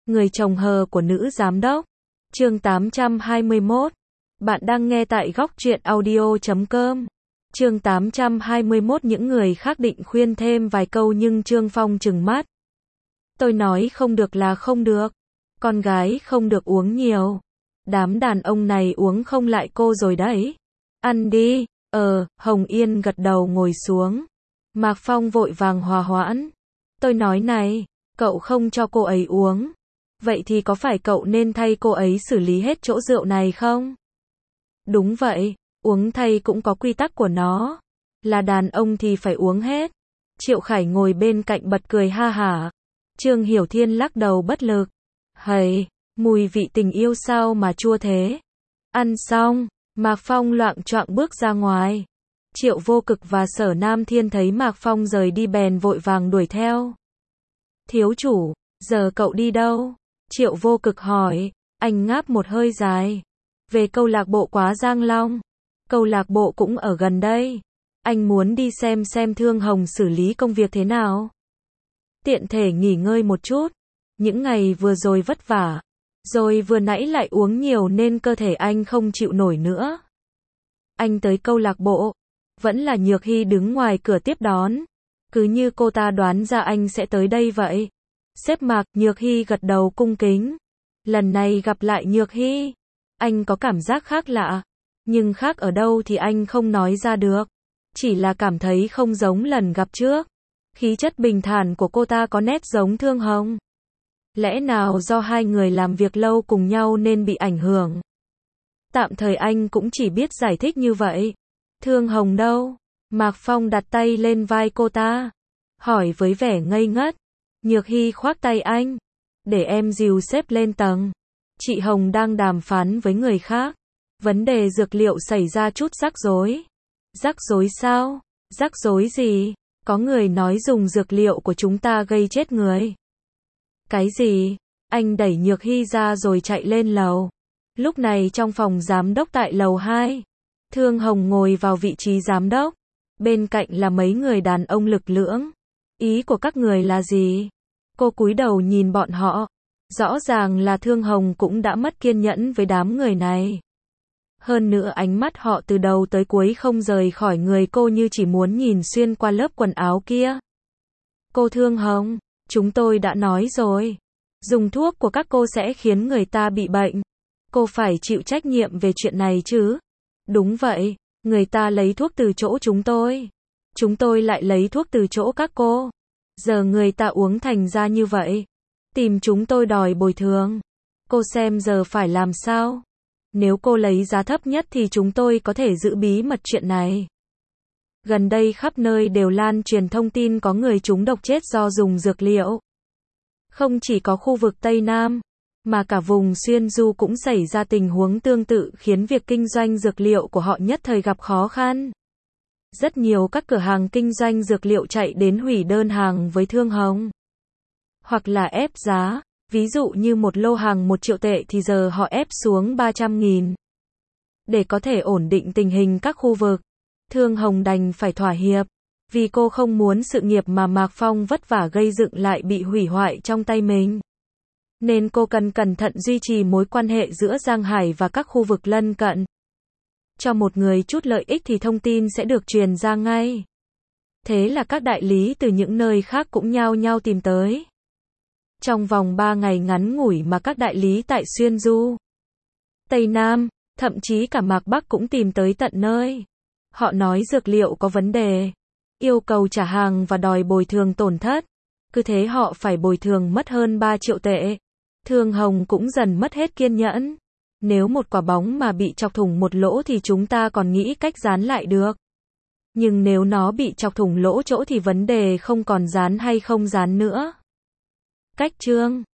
Người chồng hờ của nữ giám đốc. Chương 821. Bạn đang nghe tại góc truyện audio.com. Chương 821. Những người khác định khuyên thêm vài câu nhưng Trương Phong trừng mắt. Tôi nói không được là không được. Con gái không được uống nhiều. Đám đàn ông này uống không lại cô rồi đấy. Ăn đi. Hồng Yên gật đầu ngồi xuống. Mạc Phong vội vàng hòa hoãn. Tôi nói này, cậu không cho cô ấy uống. Vậy thì có phải cậu nên thay cô ấy xử lý hết chỗ rượu này không? Đúng vậy, uống thay cũng có quy tắc của nó. Là đàn ông thì phải uống hết. Triệu Khải ngồi bên cạnh bật cười ha hả. Trương Hiểu Thiên lắc đầu bất lực. Hầy, mùi vị tình yêu sao mà chua thế? Ăn xong, Mạc Phong loạng choạng bước ra ngoài. Triệu Vô Cực và Sở Nam Thiên thấy Mạc Phong rời đi bèn vội vàng đuổi theo. Thiếu chủ, giờ cậu đi đâu? Triệu Vô Cực hỏi. Anh ngáp một hơi dài. Về câu lạc bộ Quá Giang Long. Câu lạc bộ cũng ở gần đây. Anh muốn đi xem Thương Hồng xử lý công việc thế nào. Tiện thể nghỉ ngơi một chút. Những ngày vừa rồi vất vả. Rồi vừa nãy lại uống nhiều nên cơ thể anh không chịu nổi nữa. Anh tới câu lạc bộ. Vẫn là Nhược Hy đứng ngoài cửa tiếp đón. Cứ như cô ta đoán ra anh sẽ tới đây vậy. Sếp Mạc, Nhược Hy gật đầu cung kính. Lần này gặp lại Nhược Hy, anh có cảm giác khác lạ. Nhưng khác ở đâu thì anh không nói ra được. Chỉ là cảm thấy không giống lần gặp trước. Khí chất bình thản của cô ta có nét giống Thương Hồng. Lẽ nào do hai người làm việc lâu cùng nhau nên bị ảnh hưởng? Tạm thời anh cũng chỉ biết giải thích như vậy. Thương Hồng đâu? Mạc Phong đặt tay lên vai cô ta. Hỏi với vẻ ngây ngất. Nhược Hy khoác tay anh. Để em dìu sếp lên tầng. Chị Hồng đang đàm phán với người khác. Vấn đề dược liệu xảy ra chút rắc rối. Rắc rối sao? Rắc rối gì? Có người nói dùng dược liệu của chúng ta gây chết người. Cái gì? Anh đẩy Nhược Hy ra rồi chạy lên lầu. Lúc này trong phòng giám đốc tại lầu 2. Thương Hồng ngồi vào vị trí giám đốc. Bên cạnh là mấy người đàn ông lực lưỡng. Ý của các người là gì? Cô cúi đầu nhìn bọn họ. Rõ ràng là Thương Hồng cũng đã mất kiên nhẫn với đám người này. Hơn nữa ánh mắt họ từ đầu tới cuối không rời khỏi người cô như chỉ muốn nhìn xuyên qua lớp quần áo kia. Cô Thương Hồng, chúng tôi đã nói rồi. Dùng thuốc của các cô sẽ khiến người ta bị bệnh. Cô phải chịu trách nhiệm về chuyện này chứ. Đúng vậy, người ta lấy thuốc từ chỗ chúng tôi. Chúng tôi lại lấy thuốc từ chỗ các cô. Giờ người ta uống thành ra như vậy. Tìm chúng tôi đòi bồi thường. Cô xem giờ phải làm sao? Nếu cô lấy giá thấp nhất thì chúng tôi có thể giữ bí mật chuyện này. Gần đây khắp nơi đều lan truyền thông tin có người trúng độc chết do dùng dược liệu. Không chỉ có khu vực Tây Nam, mà cả vùng Xuyên Du cũng xảy ra tình huống tương tự khiến việc kinh doanh dược liệu của họ nhất thời gặp khó khăn. Rất nhiều các cửa hàng kinh doanh dược liệu chạy đến hủy đơn hàng với Thương Hồng. Hoặc là ép giá, ví dụ như một lô hàng 1 triệu tệ thì giờ họ ép xuống 300.000. Để có thể ổn định tình hình các khu vực, Thương Hồng đành phải thỏa hiệp, vì cô không muốn sự nghiệp mà Mạc Phong vất vả gây dựng lại bị hủy hoại trong tay mình. Nên cô cần cẩn thận duy trì mối quan hệ giữa Giang Hải và các khu vực lân cận. Cho một người chút lợi ích thì thông tin sẽ được truyền ra ngay. Thế là các đại lý từ những nơi khác cũng nhao nhao tìm tới. Trong vòng 3 ngày ngắn ngủi mà các đại lý tại Xuyên Du, Tây Nam, thậm chí cả Mạc Bắc cũng tìm tới tận nơi. Họ nói dược liệu có vấn đề, yêu cầu trả hàng và đòi bồi thường tổn thất. Cứ thế họ phải bồi thường mất hơn 3 triệu tệ. Thương Hồng cũng dần mất hết kiên nhẫn. Nếu một quả bóng mà bị chọc thủng một lỗ thì chúng ta còn nghĩ cách dán lại được. Nhưng nếu nó bị chọc thủng lỗ chỗ thì vấn đề không còn dán hay không dán nữa. Cách chương